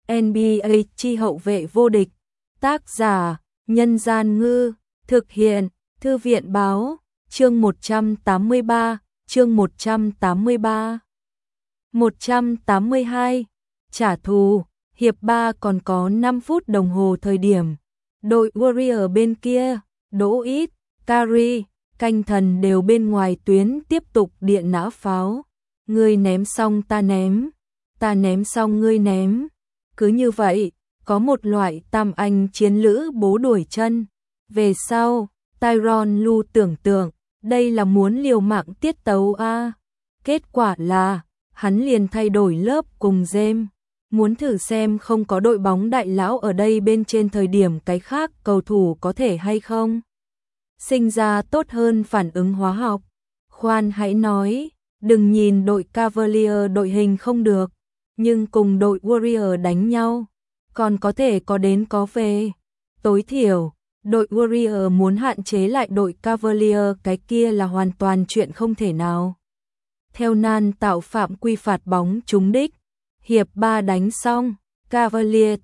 NBA chi hậu vệ vô địch. Tác giả: Nhân Gian Ngư. Thực hiện: Thư viện Báo. Chương 183. Chương 183. 182. Trả thù. Hiệp 3 còn có 5 phút đồng hồ thời điểm. Đội Warrior bên kia, Đỗ Ít, Curry, Canh Thần đều bên ngoài tuyến tiếp tục điện nã pháo. Ngươi ném xong ta ném xong ngươi ném. Cứ như vậy, có một loại tam anh chiến lữ bố đuổi chân. Về sau, Tyronn Lue tưởng tượng, đây là muốn liều mạng tiết tấu a. Kết quả là, hắn liền thay đổi lớp cùng James. Muốn thử xem không có đội bóng đại lão ở đây bên trên thời điểm cái khác cầu thủ có thể hay không sinh ra tốt hơn phản ứng hóa học. Khoan hãy nói, đừng nhìn đội Cavalier đội hình không được, nhưng cùng đội Warrior đánh nhau, còn có thể có đến có về. Tối thiểu, đội Warrior muốn hạn chế lại đội Cavalier cái kia là hoàn toàn chuyện không thể nào. Theo nan tạo phạm quy phạt bóng trúng đích. Hiệp 3 đánh xong, Cavalier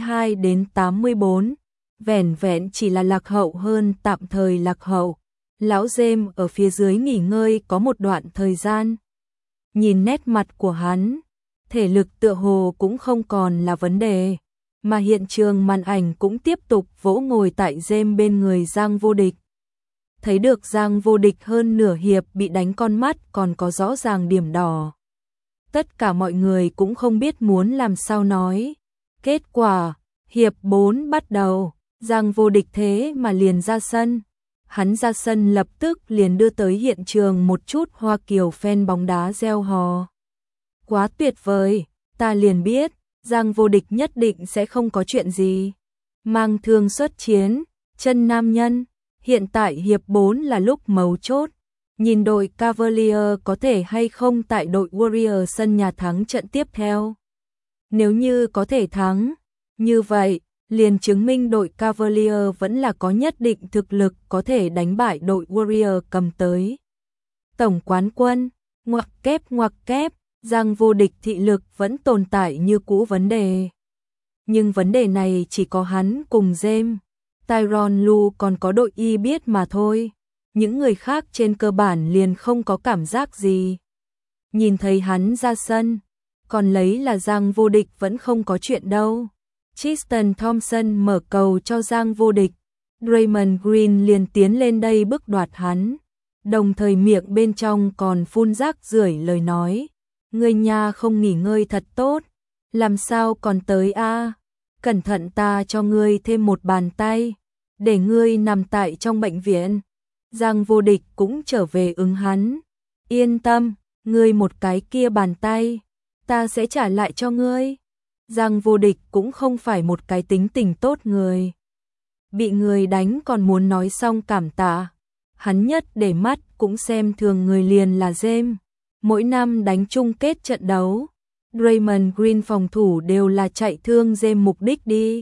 82-84, vẻn vẹn chỉ là lạc hậu hơn tạm thời lạc hậu. Lão James ở phía dưới nghỉ ngơi có một đoạn thời gian. Nhìn nét mặt của hắn, thể lực tựa hồ cũng không còn là vấn đề, mà hiện trường màn ảnh cũng tiếp tục vỗ ngồi tại James bên người Giang Vô Địch. Thấy được Giang Vô Địch hơn nửa hiệp bị đánh con mắt còn có rõ ràng điểm đỏ. Tất cả mọi người cũng không biết muốn làm sao nói. Kết quả, hiệp 4 bắt đầu, Giang Vô Địch thế mà liền ra sân. Hắn ra sân lập tức liền đưa tới hiện trường một chút Hoa Kiều fan bóng đá reo hò. Quá tuyệt vời, ta liền biết, Giang Vô Địch nhất định sẽ không có chuyện gì. Mang thương xuất chiến, chân nam nhân, hiện tại hiệp 4 là lúc mấu chốt. Nhìn đội Cavalier có thể hay không tại đội Warrior sân nhà thắng trận tiếp theo. Nếu như có thể thắng, như vậy, liền chứng minh đội Cavalier vẫn là có nhất định thực lực có thể đánh bại đội Warrior cầm tới tổng quán quân. Ngoặc kép, Giang Vô Địch thị lực vẫn tồn tại như cũ vấn đề. Nhưng vấn đề này chỉ có hắn cùng James, Tyronn Lue còn có đội Y biết mà thôi. Những người khác trên cơ bản liền không có cảm giác gì. Nhìn thấy hắn ra sân, còn lấy là Giang Vô Địch vẫn không có chuyện đâu. Tristan Thompson mở cầu cho Giang Vô Địch, Draymond Green liền tiến lên đây bức đoạt hắn, đồng thời miệng bên trong còn phun rác rưởi lời nói. Ngươi nha không nghỉ ngơi thật tốt, làm sao còn tới a? Cẩn thận ta cho ngươi thêm một bàn tay, để ngươi nằm tại trong bệnh viện. Giang Vô Địch cũng trở về ứng hắn. Yên tâm, ngươi một cái kia bàn tay, ta sẽ trả lại cho ngươi. Giang Vô Địch cũng không phải một cái tính tình tốt người. Bị người đánh còn muốn nói xong cảm tạ. Hắn nhất để mắt cũng xem thường người liền là James. Mỗi năm đánh chung kết trận đấu, Draymond Green phòng thủ đều là chạy thương James mục đích đi.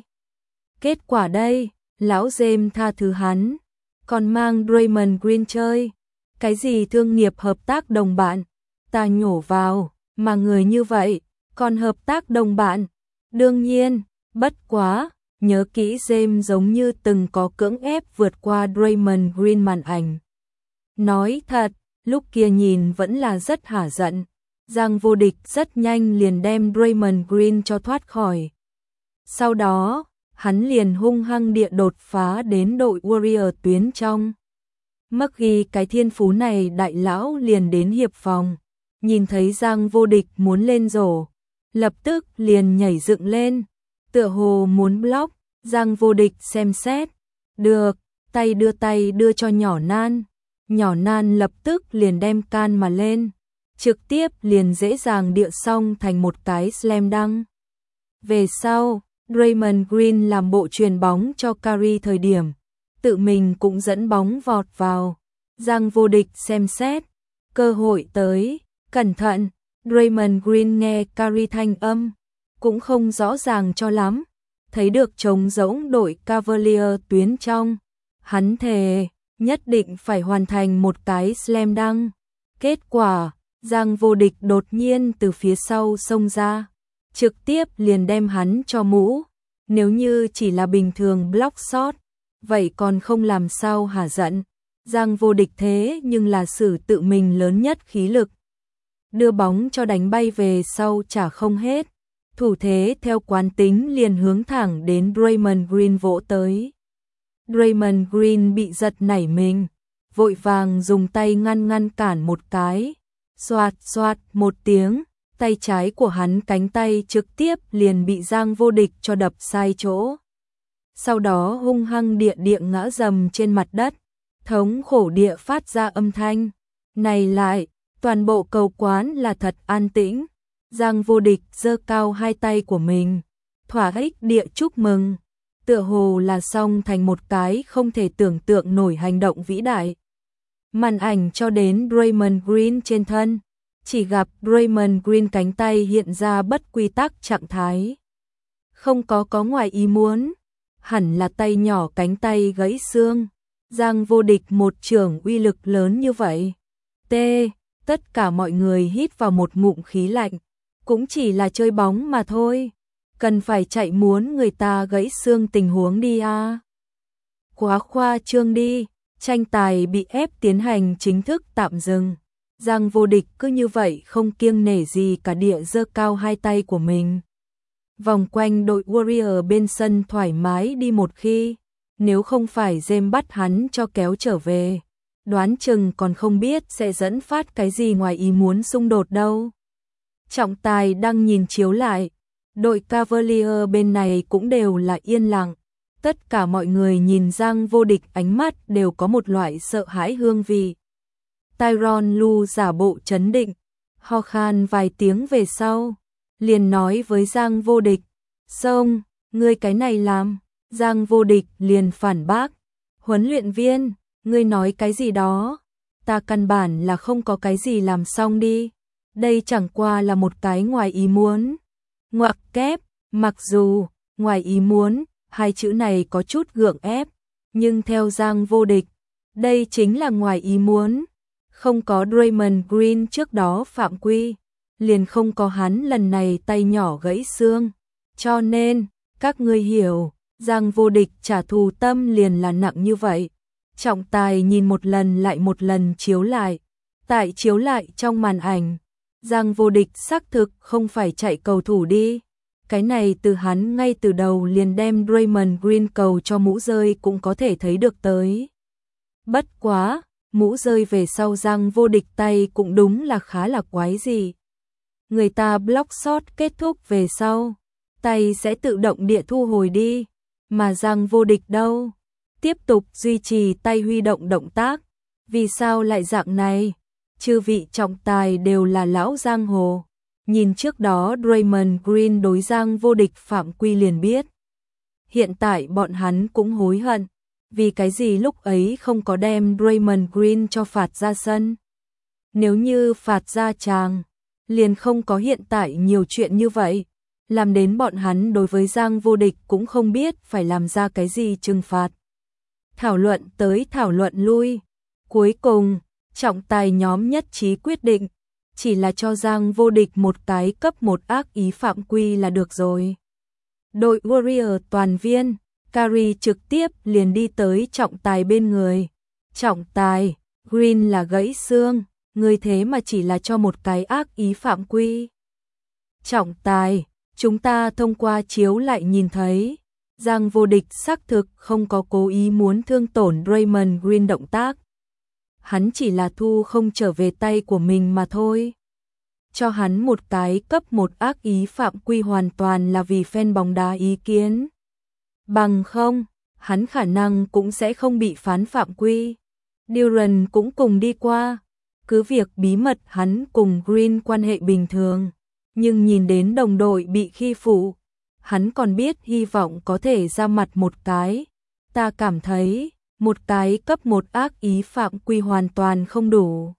Kết quả đây, lão James tha thứ hắn, còn mang Draymond Green chơi. Cái gì thương nghiệp hợp tác đồng bạn, ta nhổ vào, mà người như vậy, còn hợp tác đồng bạn. Đương nhiên, bất quá, nhớ kỹ James giống như từng có cưỡng ép vượt qua Draymond Green màn ảnh. Nói thật, lúc kia nhìn vẫn là rất hả giận. Giang Vô Địch rất nhanh liền đem Draymond Green cho thoát khỏi. Sau đó, hắn liền hung hăng địa đột phá đến đội Warrior tuyến trong. Mắc ghi cái thiên phú này đại lão liền đến hiệp phòng. Nhìn thấy Giang Vô Địch muốn lên rổ, lập tức liền nhảy dựng lên, tựa hồ muốn block. Giang Vô Địch xem xét, được, tay đưa cho nhỏ nan. Nhỏ nan lập tức liền đem can mà lên, trực tiếp liền dễ dàng địa xong thành một cái slam dunk. Về sau, Draymond Green làm bộ truyền bóng cho Curry thời điểm, tự mình cũng dẫn bóng vọt vào. Giang Vô Địch xem xét, cơ hội tới, cẩn thận. Draymond Green nghe Curry thanh âm, cũng không rõ ràng cho lắm, thấy được trống rỗng đội Cavalier tuyến trong, hắn thề nhất định phải hoàn thành một cái slam dunk. Kết quả, Giang Vô Địch đột nhiên từ phía sau xông ra, trực tiếp liền đem hắn cho mũ. Nếu như chỉ là bình thường block shot, vậy còn không làm sao hả giận. Giang Vô Địch thế nhưng là sử tự mình lớn nhất khí lực. Đưa bóng cho đánh bay về sau trả không hết. Thủ thế theo quán tính liền hướng thẳng đến Draymond Green vỗ tới. Draymond Green bị giật nảy mình, vội vàng dùng tay ngăn cản một cái. Xoạt xoạt một tiếng, tay trái của hắn cánh tay trực tiếp liền bị Giang Vô Địch cho đập sai chỗ. Sau đó hung hăng địa ngã dầm trên mặt đất, thống khổ địa phát ra âm thanh. Này lại, toàn bộ cầu quán là thật an tĩnh. Giang Vô Địch giơ cao hai tay của mình, thỏa thích địa chúc mừng, tựa hồ là xong thành một cái không thể tưởng tượng nổi hành động vĩ đại. Màn ảnh cho đến Draymond Green trên thân, chỉ gặp Draymond Green cánh tay hiện ra bất quy tắc trạng thái. Không có ngoài ý muốn, hẳn là tay nhỏ cánh tay gãy xương. Giang Vô Địch một chưởng uy lực lớn như vậy. Tất cả mọi người hít vào một ngụm khí lạnh, cũng chỉ là chơi bóng mà thôi. Cần phải chạy muốn người ta gãy xương tình huống đi à. Quá khoa trương đi, tranh tài bị ép tiến hành chính thức tạm dừng. Giang Vô Địch cứ như vậy không kiêng nể gì cả địa giơ cao hai tay của mình. Vòng quanh đội Warrior bên sân thoải mái đi một khi, nếu không phải James bắt hắn cho kéo trở về, đoán chừng còn không biết sẽ dẫn phát cái gì ngoài ý muốn xung đột đâu. Trọng tài đang nhìn chiếu lại, đội Cavalier bên này cũng đều là yên lặng. Tất cả mọi người nhìn Giang Vô Địch ánh mắt đều có một loại sợ hãi hương vị. Tyronn Lue giả bộ trấn định, ho khan vài tiếng về sau, liền nói với Giang Vô Địch, "Xong, ngươi cái này làm." Giang Vô Địch liền phản bác, "Huấn luyện viên, ngươi nói cái gì đó? Ta căn bản là không có cái gì làm xong đi. Đây chẳng qua là một cái ngoài ý muốn." Ngoặc kép, mặc dù ngoài ý muốn, hai chữ này có chút gượng ép, nhưng theo Giang Vô Địch, đây chính là ngoài ý muốn. Không có Draymond Green trước đó phạm quy, liền không có hắn lần này tay nhỏ gãy xương. Cho nên, các ngươi hiểu, Giang Vô Địch trả thù tâm liền là nặng như vậy. Trọng tài nhìn một lần lại một lần chiếu lại. Tại chiếu lại trong màn ảnh, Giang Vô Địch xác thực không phải chạy cầu thủ đi. Cái này từ hắn ngay từ đầu liền đem Draymond Green cầu cho mũ rơi cũng có thể thấy được tới. Bất quá, mũ rơi về sau Giang Vô Địch tay cũng đúng là khá là quái gì. Người ta block shot kết thúc về sau, tay sẽ tự động địa thu hồi đi, mà Giang Vô Địch đâu, tiếp tục duy trì tay huy động động tác. Vì sao lại dạng này? Chư vị trọng tài đều là lão giang hồ, nhìn trước đó Draymond Green đối Giang Vô Địch phạm quy liền biết. Hiện tại bọn hắn cũng hối hận, vì cái gì lúc ấy không có đem Draymond Green cho phạt ra sân. Nếu như phạt ra chàng, liền không có hiện tại nhiều chuyện như vậy, làm đến bọn hắn đối với Giang Vô Địch cũng không biết phải làm ra cái gì trừng phạt. Thảo luận tới thảo luận lui, cuối cùng, trọng tài nhóm nhất trí quyết định, chỉ là cho Giang Vô Địch một cái cấp 1 ác ý phạm quy là được rồi. Đội Warrior toàn viên, Curry trực tiếp liền đi tới trọng tài bên người. "Trọng tài, Green là gãy xương, người thế mà chỉ là cho một cái ác ý phạm quy." "Trọng tài, chúng ta thông qua chiếu lại nhìn thấy, Giang Vô Địch xác thực không có cố ý muốn thương tổn Draymond Green động tác. Hắn chỉ là thu không trở về tay của mình mà thôi. Cho hắn một cái cấp 1 ác ý phạm quy hoàn toàn là vì fan bóng đá ý kiến. Bằng không, hắn khả năng cũng sẽ không bị phán phạm quy." Durant cũng cùng đi qua, cứ việc bí mật hắn cùng Green quan hệ bình thường, nhưng nhìn đến đồng đội bị khi phụ, hắn còn biết hy vọng có thể ra mặt một cái. "Ta cảm thấy, một cái cấp 1 ác ý phạm quy hoàn toàn không đủ."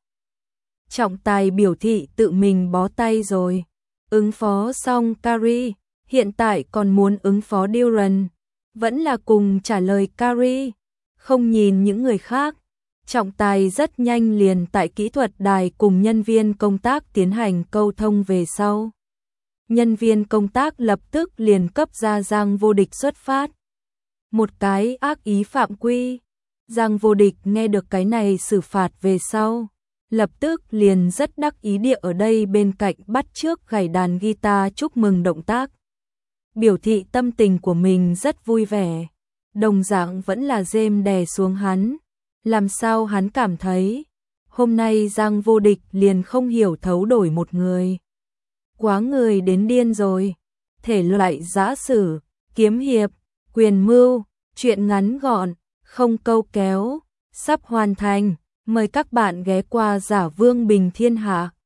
Trọng tài biểu thị tự mình bó tay rồi. Ứng phó xong Curry, hiện tại còn muốn ứng phó Durant, vẫn là cùng trả lời Curry, không nhìn những người khác. Trọng tài rất nhanh liền tại kỹ thuật đài cùng nhân viên công tác tiến hành câu thông về sau. nhân viên công tác lập tức liền cấp ra Giang Vô Địch xuất phát. Một cái ác ý phạm quy. Giang Vô Địch nghe được cái này xử phạt về sau, lập tức liền rất đắc ý địa ở đây bên cạnh bắt chước gảy đàn guitar chúc mừng động tác. Biểu thị tâm tình của mình rất vui vẻ. Đồng dạng vẫn là James đè xuống hắn. Làm sao hắn cảm thấy hôm nay Giang Vô Địch liền không hiểu thấu đổi một người. Quá người đến điên rồi. Thể loại giã sử, kiếm hiệp, quyền mưu, truyện ngắn gọn, không câu kéo, sắp hoàn thành. Mời các bạn ghé qua Giả Vương Bình Thiên Hạ.